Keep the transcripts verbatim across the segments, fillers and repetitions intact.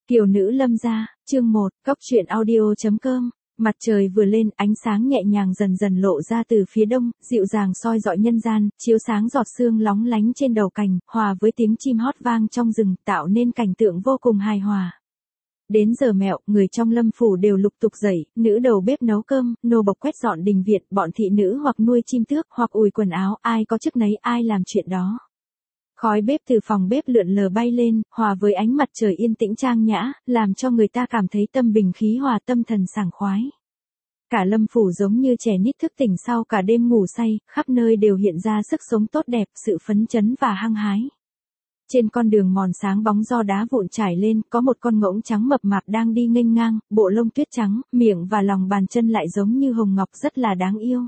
Kiều nữ Lâm gia, chương một, cóc truyện audio chấm com. Mặt trời vừa lên, ánh sáng nhẹ nhàng dần dần lộ ra từ phía đông, dịu dàng soi dọi nhân gian, chiếu sáng giọt sương lóng lánh trên đầu cành, hòa với tiếng chim hót vang trong rừng, tạo nên cảnh tượng vô cùng hài hòa. Đến giờ mẹo, người trong Lâm phủ đều lục tục dậy, nữ đầu bếp nấu cơm, nô bộc quét dọn đình viện, bọn thị nữ hoặc nuôi chim tước, hoặc ủi quần áo, ai có chức nấy ai làm chuyện đó. Khói bếp từ phòng bếp lượn lờ bay lên, hòa với ánh mặt trời yên tĩnh trang nhã, làm cho người ta cảm thấy tâm bình khí hòa, tâm thần sảng khoái. Cả Lâm phủ giống như trẻ nít thức tỉnh sau cả đêm ngủ say, khắp nơi đều hiện ra sức sống tốt đẹp, sự phấn chấn và hăng hái. Trên con đường mòn sáng bóng do đá vụn trải lên, có một con ngỗng trắng mập mạp đang đi nghênh ngang, bộ lông tuyết trắng, miệng và lòng bàn chân lại giống như hồng ngọc, rất là đáng yêu.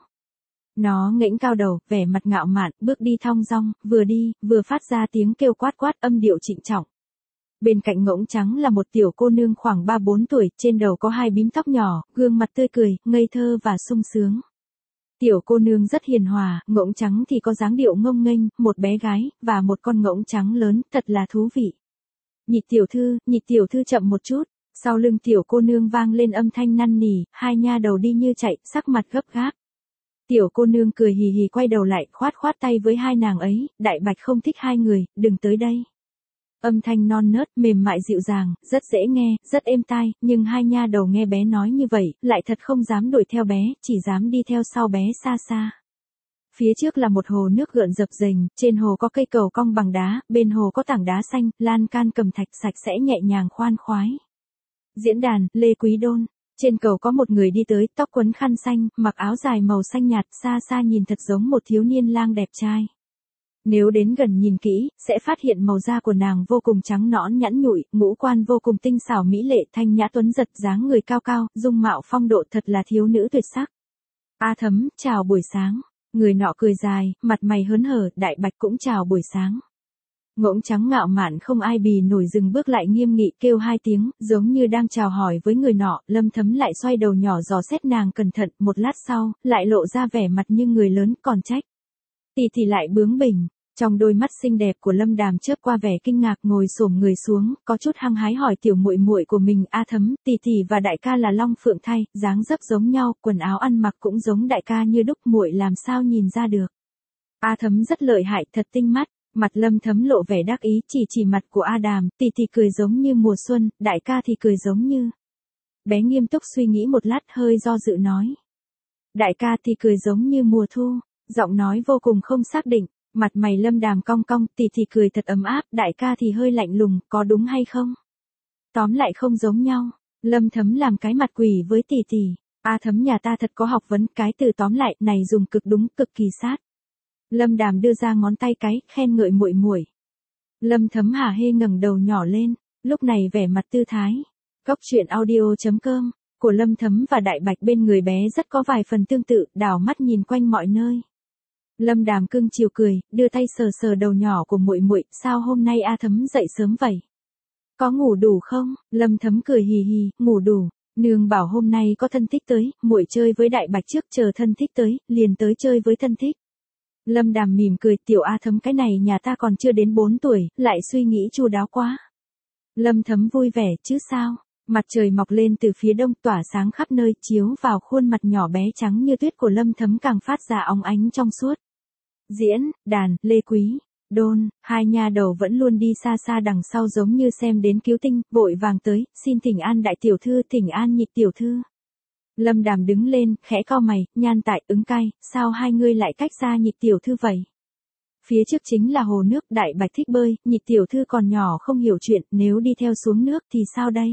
Nó ngẩng cao đầu, vẻ mặt ngạo mạn, bước đi thong dong, vừa đi, vừa phát ra tiếng kêu quát quát, âm điệu trịnh trọng. Bên cạnh ngỗng trắng là một tiểu cô nương khoảng ba bốn tuổi, trên đầu có hai bím tóc nhỏ, gương mặt tươi cười, ngây thơ và sung sướng. Tiểu cô nương rất hiền hòa, ngỗng trắng thì có dáng điệu ngông nghênh, một bé gái, và một con ngỗng trắng lớn, thật là thú vị. Nhị tiểu thư, nhị tiểu thư chậm một chút, sau lưng tiểu cô nương vang lên âm thanh năn nỉ, hai nha đầu đi như chạy, sắc mặt gấp gáp. Tiểu cô nương cười hì hì quay đầu lại, khoát khoát tay với hai nàng ấy, Đại Bạch không thích hai người, đừng tới đây. Âm thanh non nớt, mềm mại dịu dàng, rất dễ nghe, rất êm tai, nhưng hai nha đầu nghe bé nói như vậy, lại thật không dám đuổi theo bé, chỉ dám đi theo sau bé xa xa. Phía trước là một hồ nước gợn dập dềnh, trên hồ có cây cầu cong bằng đá, bên hồ có tảng đá xanh, lan can cầm thạch sạch sẽ nhẹ nhàng khoan khoái. Diễn đàn, Lê Quý Đôn. Trên cầu có một người đi tới, tóc quấn khăn xanh, mặc áo dài màu xanh nhạt, xa xa nhìn thật giống một thiếu niên lang đẹp trai. Nếu đến gần nhìn kỹ, sẽ phát hiện màu da của nàng vô cùng trắng nõn nhẵn nhụi, ngũ quan vô cùng tinh xảo mỹ lệ, thanh nhã tuấn giật, dáng người cao cao, dung mạo phong độ, thật là thiếu nữ tuyệt sắc. A Thấm, chào buổi sáng. Người nọ cười dài, mặt mày hớn hở, Đại Bạch cũng chào buổi sáng. Ngỗng trắng ngạo mạn không ai bì nổi dừng bước lại nghiêm nghị kêu hai tiếng, giống như đang chào hỏi với người nọ, Lâm Thấm lại xoay đầu nhỏ dò xét nàng cẩn thận, một lát sau, lại lộ ra vẻ mặt như người lớn, còn trách. Tỷ tỷ lại bướng bỉnh, trong đôi mắt xinh đẹp của Lâm Đàm chớp qua vẻ kinh ngạc, ngồi xổm người xuống, có chút hăng hái hỏi tiểu muội muội của mình, A Thấm, tỷ tỷ và đại ca là long phượng thai, dáng dấp giống nhau, quần áo ăn mặc cũng giống đại ca như đúc, muội làm sao nhìn ra được. A Thấm rất lợi hại, thật tinh mắt. Mặt Lâm Thấm lộ vẻ đắc ý, chỉ chỉ mặt của A Đàm, tỷ tỷ cười giống như mùa xuân, đại ca thì cười giống như. Bé nghiêm túc suy nghĩ một lát, hơi do dự nói. Đại ca thì cười giống như mùa thu, giọng nói vô cùng không xác định, mặt mày Lâm Đàm cong cong, tỷ tỷ cười thật ấm áp, đại ca thì hơi lạnh lùng, có đúng hay không? Tóm lại không giống nhau, Lâm Thấm làm cái mặt quỷ với tỷ tỷ, A Thấm nhà ta thật có học vấn, cái từ tóm lại này dùng cực đúng, cực kỳ sát. Lâm Đàm đưa ra ngón tay cái, khen ngợi muội muội. Lâm Thấm hả hê ngẩng đầu nhỏ lên, lúc này vẻ mặt tư thái. Cóc truyện audio chấm com, của Lâm Thấm và Đại Bạch bên người bé rất có vài phần tương tự, đảo mắt nhìn quanh mọi nơi. Lâm Đàm cưng chiều cười, đưa tay sờ sờ đầu nhỏ của muội muội, sao hôm nay A Thấm dậy sớm vậy? Có ngủ đủ không? Lâm Thấm cười hì hì, ngủ đủ. Nương bảo hôm nay có thân thích tới, muội chơi với Đại Bạch trước, chờ thân thích tới, liền tới chơi với thân thích. Lâm Đàm mỉm cười, tiểu A Thấm cái này nhà ta còn chưa đến bốn tuổi, lại suy nghĩ chu đáo quá. Lâm Thấm vui vẻ, chứ sao? Mặt trời mọc lên từ phía đông tỏa sáng khắp nơi, chiếu vào khuôn mặt nhỏ bé trắng như tuyết của Lâm Thấm càng phát ra óng ánh trong suốt. Diễn, đàn, Lê Quý, Đôn, hai nha đầu vẫn luôn đi xa xa đằng sau giống như xem đến cứu tinh, vội vàng tới, xin thỉnh an đại tiểu thư, thỉnh an nhị tiểu thư. Lâm Đàm đứng lên, khẽ cau mày, Nhan Tại, Ứng Cai, sao hai ngươi lại cách xa nhị tiểu thư vậy? Phía trước chính là hồ nước, Đại Bạch thích bơi, nhị tiểu thư còn nhỏ không hiểu chuyện, nếu đi theo xuống nước thì sao đây?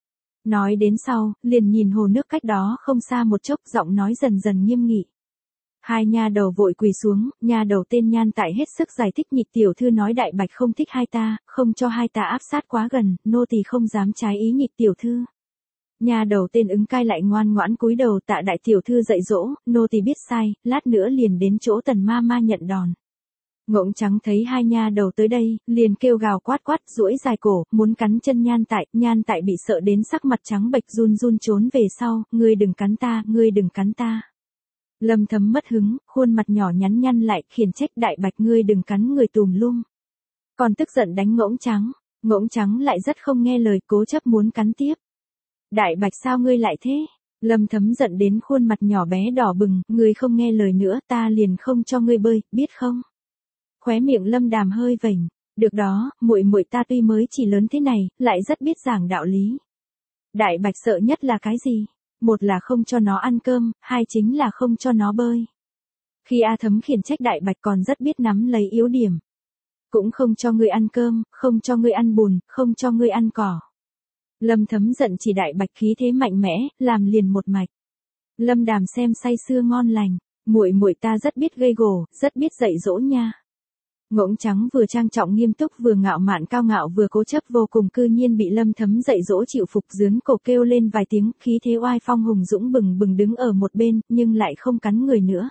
Nói đến sau, liền nhìn hồ nước cách đó không xa một chốc, giọng nói dần dần nghiêm nghị. Hai nha đầu vội quỳ xuống, nha đầu tên Nhan Tại hết sức giải thích, nhị tiểu thư nói Đại Bạch không thích hai ta, không cho hai ta áp sát quá gần, nô tỳ không dám trái ý nhị tiểu thư. Nha đầu tên Ứng Cai lại ngoan ngoãn cúi đầu, tạ đại tiểu thư dạy dỗ, nô tỳ biết sai, lát nữa liền đến chỗ Tần ma ma nhận đòn. Ngỗng trắng thấy hai nha đầu tới đây, liền kêu gào quát quát, duỗi dài cổ, muốn cắn chân Nhan Tại, Nhan Tại bị sợ đến sắc mặt trắng bệch run run trốn về sau, ngươi đừng cắn ta, ngươi đừng cắn ta. Lâm Thấm mất hứng, khuôn mặt nhỏ nhắn nhăn lại, khiển trách, Đại Bạch ngươi đừng cắn người tùm lum. Còn tức giận đánh ngỗng trắng. Ngỗng trắng lại rất không nghe lời, cố chấp muốn cắn tiếp. Đại bạch sao ngươi lại thế? Lâm Thấm giận đến khuôn mặt nhỏ bé đỏ bừng, ngươi không nghe lời nữa, ta liền không cho ngươi bơi, biết không? Khóe miệng Lâm Đàm hơi vểnh, được đó, muội muội ta tuy mới chỉ lớn thế này, lại rất biết giảng đạo lý. Đại bạch sợ nhất là cái gì? Một là không cho nó ăn cơm, hai chính là không cho nó bơi. Khi A Thấm khiển trách Đại bạch còn rất biết nắm lấy yếu điểm. Cũng không cho ngươi ăn cơm, không cho ngươi ăn bùn, không cho ngươi ăn cỏ. Lâm Thấm giận chỉ Đại bạch khí thế mạnh mẽ, làm liền một mạch. Lâm Đàm xem say sưa ngon lành, muội muội ta rất biết gây gổ, rất biết dạy dỗ nha. Ngỗng trắng vừa trang trọng nghiêm túc vừa ngạo mạn cao ngạo vừa cố chấp vô cùng, cư nhiên bị Lâm Thấm dạy dỗ chịu phục, dướn cổ kêu lên vài tiếng, khí thế oai phong hùng dũng bừng bừng đứng ở một bên, nhưng lại không cắn người nữa.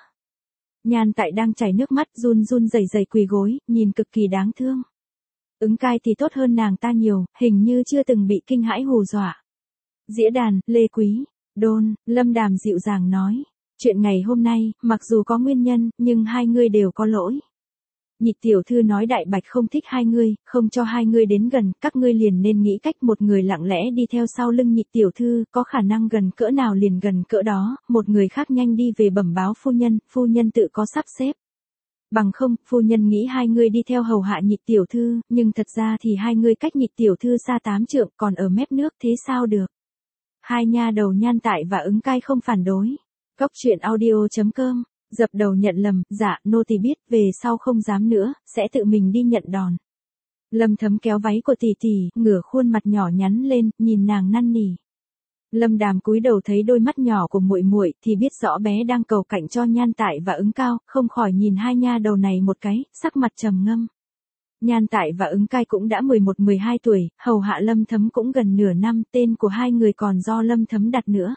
Nhan Tại đang chảy nước mắt, run run rẩy rẩy quỳ gối, nhìn cực kỳ đáng thương. Ứng Cai thì tốt hơn nàng ta nhiều, hình như chưa từng bị kinh hãi hù dọa. Dĩa đàn, Lê Quý, Đôn, Lâm Đàm dịu dàng nói, chuyện ngày hôm nay, mặc dù có nguyên nhân, nhưng hai người đều có lỗi. Nhị tiểu thư nói Đại bạch không thích hai ngươi, không cho hai ngươi đến gần, các ngươi liền nên nghĩ cách một người lặng lẽ đi theo sau lưng nhị tiểu thư, có khả năng gần cỡ nào liền gần cỡ đó, một người khác nhanh đi về bẩm báo phu nhân, phu nhân tự có sắp xếp. Bằng không, phu nhân nghĩ hai ngươi đi theo hầu hạ nhị tiểu thư, nhưng thật ra thì hai ngươi cách nhị tiểu thư xa tám trượng, còn ở mép nước, thế sao được? Hai nha đầu Nhan Tại và Ứng Cai không phản đối. Cóc truyện audio chấm com dập đầu nhận lầm, dạ, nô tỳ biết, về sau không dám nữa, sẽ tự mình đi nhận đòn. Lâm Thấm kéo váy của tỷ tỷ, ngửa khuôn mặt nhỏ nhắn lên, nhìn nàng năn nỉ. Lâm Đàm cúi đầu thấy đôi mắt nhỏ của muội muội, thì biết rõ bé đang cầu cạnh cho Nhan Tại và Ứng Cao, không khỏi nhìn hai nha đầu này một cái, sắc mặt trầm ngâm. Nhan Tại và Ứng Cai cũng đã mười một mười hai tuổi, hầu hạ Lâm Thấm cũng gần nửa năm, tên của hai người còn do Lâm Thấm đặt nữa.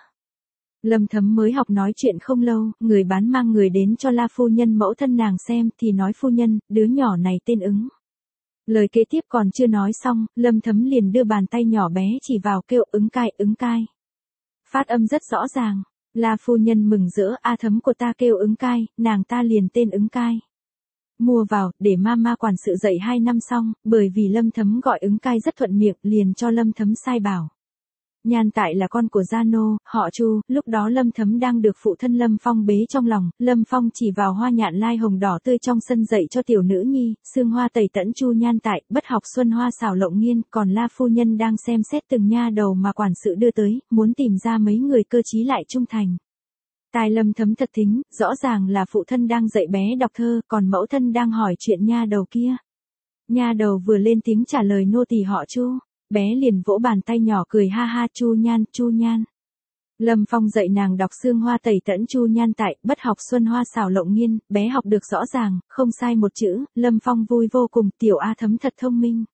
Lâm Thấm mới học nói chuyện không lâu, người bán mang người đến cho La phu nhân mẫu thân nàng xem, thì nói phu nhân, đứa nhỏ này tên Ứng. Lời kế tiếp còn chưa nói xong, Lâm Thấm liền đưa bàn tay nhỏ bé chỉ vào kêu Ứng Cai, Ứng Cai. Phát âm rất rõ ràng, La phu nhân mừng rỡ, A Thấm của ta kêu Ứng Cai, nàng ta liền tên Ứng Cai. Mua vào, để mama quản sự dạy hai năm xong, bởi vì Lâm Thấm gọi Ứng Cai rất thuận miệng, liền cho Lâm Thấm sai bảo. Nhan Tại là con của Gia Nô, họ Chu, lúc đó Lâm Thấm đang được phụ thân Lâm Phong bế trong lòng, Lâm Phong chỉ vào hoa nhạn lai hồng đỏ tươi trong sân dạy cho tiểu nữ nhi, sương hoa tẩy tẫn Chu Nhan Tại, bất học xuân hoa xảo lộng nghiên, còn La phu nhân đang xem xét từng nha đầu mà quản sự đưa tới, muốn tìm ra mấy người cơ trí lại trung thành. Tai Lâm Thấm thật thính, rõ ràng là phụ thân đang dạy bé đọc thơ, còn mẫu thân đang hỏi chuyện nha đầu kia. Nha đầu vừa lên tiếng trả lời nô tỳ họ Chu. Bé liền vỗ bàn tay nhỏ cười ha ha, Chu Nhan, Chu Nhan. Lâm Phong dạy nàng đọc sương hoa tẩy tẫn Chu Nhan Tại, bất học xuân hoa xảo lộng nghiên, bé học được rõ ràng, không sai một chữ, Lâm Phong vui vô cùng, tiểu A Thấm thật thông minh.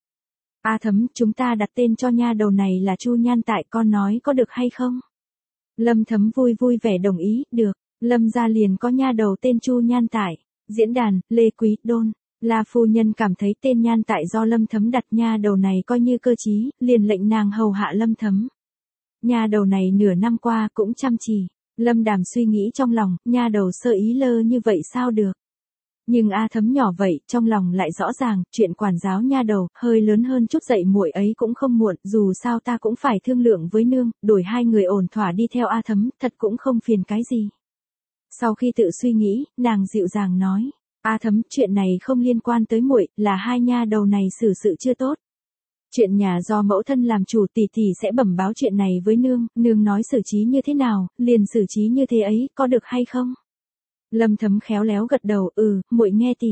A Thấm, chúng ta đặt tên cho nha đầu này là Chu Nhan Tại, con nói có được hay không? Lâm Thấm vui vui vẻ đồng ý, được, Lâm gia liền có nha đầu tên Chu Nhan Tại. Diễn đàn, Lê Quý, Đôn. La phu nhân cảm thấy tên Nhan Tại do Lâm Thấm đặt, nha đầu này coi như cơ trí, liền lệnh nàng hầu hạ Lâm Thấm. Nha đầu này nửa năm qua cũng chăm chỉ. Lâm Đàm suy nghĩ trong lòng, nha đầu sơ ý lơ như vậy sao được. Nhưng A Thấm nhỏ vậy, trong lòng lại rõ ràng, chuyện quản giáo nha đầu, hơi lớn hơn chút dạy muội ấy cũng không muộn, dù sao ta cũng phải thương lượng với nương, đổi hai người ổn thỏa đi theo A Thấm, thật cũng không phiền cái gì. Sau khi tự suy nghĩ, nàng dịu dàng nói. A Thấm, chuyện này không liên quan tới muội, là hai nha đầu này xử sự chưa tốt. Chuyện nhà do mẫu thân làm chủ, tỷ tỷ sẽ bẩm báo chuyện này với nương, nương nói xử trí như thế nào, liền xử trí như thế ấy, có được hay không? Lâm Thấm khéo léo gật đầu, ừ, muội nghe tỷ.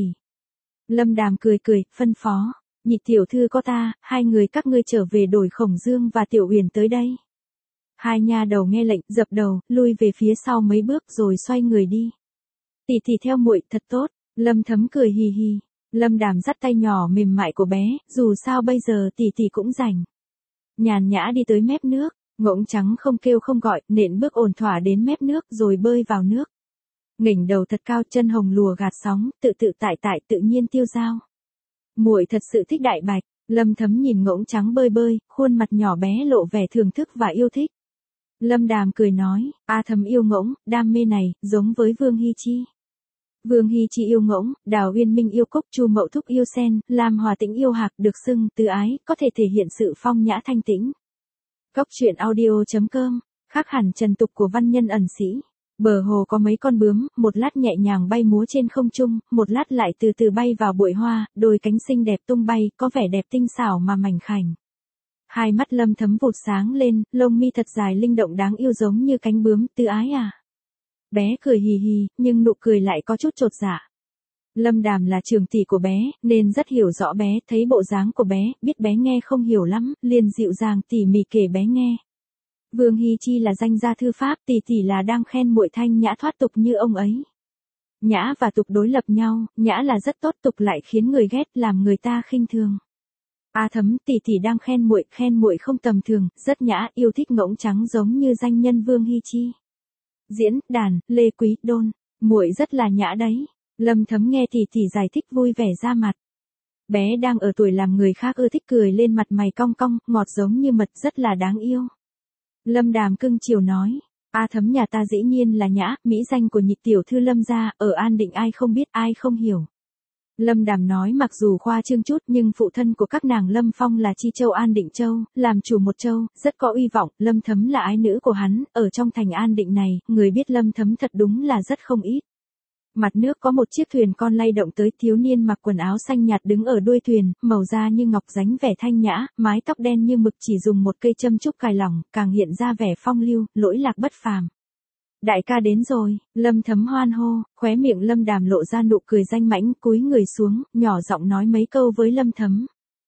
Lâm Đàm cười cười, phân phó, nhị tiểu thư có ta, hai người các ngươi trở về đổi Khổng Dương và Tiểu Uyển tới đây. Hai nha đầu nghe lệnh, dập đầu, lui về phía sau mấy bước rồi xoay người đi. Tỷ tỷ theo muội, thật tốt. Lâm Thấm cười hì hì. Lâm Đàm dắt tay nhỏ mềm mại của bé, dù sao bây giờ tỷ tỷ cũng rảnh. Nhàn nhã đi tới mép nước, Ngỗng trắng không kêu không gọi, nện bước ổn thỏa đến mép nước rồi bơi vào nước. Nghỉnh đầu thật cao, chân hồng lùa gạt sóng, tự tự tại tại tự nhiên tiêu dao. Muội thật sự thích Đại Bạch. Lâm Thấm nhìn Ngỗng trắng bơi bơi, khuôn mặt nhỏ bé lộ vẻ thưởng thức và yêu thích. Lâm Đàm cười nói, A Thấm yêu Ngỗng, đam mê này, giống với Vương Hi Chi. Vương Hy Chi yêu ngỗng, Đào Uyên Minh yêu cúc, Chu Mậu Thúc yêu sen, Lam Hòa Tĩnh yêu hạc, được xưng từ ái, có thể thể hiện sự phong nhã thanh tĩnh. Cốc truyện audio.com, khác hẳn trần tục của văn nhân ẩn sĩ. Bờ hồ có mấy con bướm, một lát nhẹ nhàng bay múa trên không trung, một lát lại từ từ bay vào bụi hoa, đôi cánh xinh đẹp tung bay, có vẻ đẹp tinh xảo mà mảnh khảnh. Hai mắt Lâm Thấm vụt sáng lên, lông mi thật dài linh động đáng yêu giống như cánh bướm, từ ái à. Bé cười hì hì, nhưng nụ cười lại có chút chột dạ. Lâm Đàm là trưởng tỷ của bé, nên rất hiểu rõ bé, thấy bộ dáng của bé, biết bé nghe không hiểu lắm, liền dịu dàng tỉ mỉ kể bé nghe. Vương Hy Chi là danh gia thư pháp, tỷ tỷ là đang khen muội thanh nhã thoát tục như ông ấy. Nhã và tục đối lập nhau, nhã là rất tốt, tục lại khiến người ghét, làm người ta khinh thường. A Thấm, tỷ tỷ đang khen muội, khen muội không tầm thường, rất nhã, yêu thích ngỗng trắng giống như danh nhân Vương Hy Chi. Diễn, đàn, Lê Quý, Đôn, muội rất là nhã đấy. Lâm Thấm nghe tỷ tỷ giải thích vui vẻ ra mặt. Bé đang ở tuổi làm người khác ưa thích, cười lên mặt mày cong cong, ngọt giống như mật, rất là đáng yêu. Lâm Đàm cưng chiều nói, A Thấm nhà ta dĩ nhiên là nhã, mỹ danh của nhị tiểu thư Lâm gia, ở An Định ai không biết, ai không hiểu. Lâm Đàm nói mặc dù khoa trương chút nhưng phụ thân của các nàng Lâm Phong là Chi Châu An Định Châu, làm chủ một châu, rất có uy vọng, Lâm Thấm là ái nữ của hắn, ở trong thành An Định này, người biết Lâm Thấm thật đúng là rất không ít. Mặt nước có một chiếc thuyền con lay động tới, thiếu niên mặc quần áo xanh nhạt đứng ở đuôi thuyền, màu da như ngọc dáng vẻ thanh nhã, mái tóc đen như mực chỉ dùng một cây châm trúc cài lỏng, càng hiện ra vẻ phong lưu, lỗi lạc bất phàm. Đại ca đến rồi, Lâm Thấm hoan hô, khóe miệng Lâm Đàm lộ ra nụ cười danh mãnh, cúi người xuống, nhỏ giọng nói mấy câu với Lâm Thấm.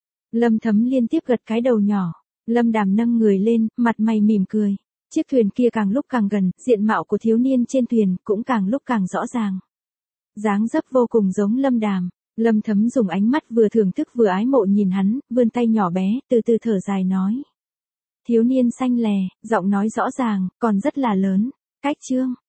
Lâm Thấm liên tiếp gật cái đầu nhỏ, Lâm Đàm nâng người lên, mặt mày mỉm cười. Chiếc thuyền kia càng lúc càng gần, diện mạo của thiếu niên trên thuyền cũng càng lúc càng rõ ràng. Dáng dấp vô cùng giống Lâm Đàm, Lâm Thấm dùng ánh mắt vừa thưởng thức vừa ái mộ nhìn hắn, vươn tay nhỏ bé, từ từ thở dài nói. Thiếu niên xanh lè, giọng nói rõ ràng, còn rất là lớn. Cách chương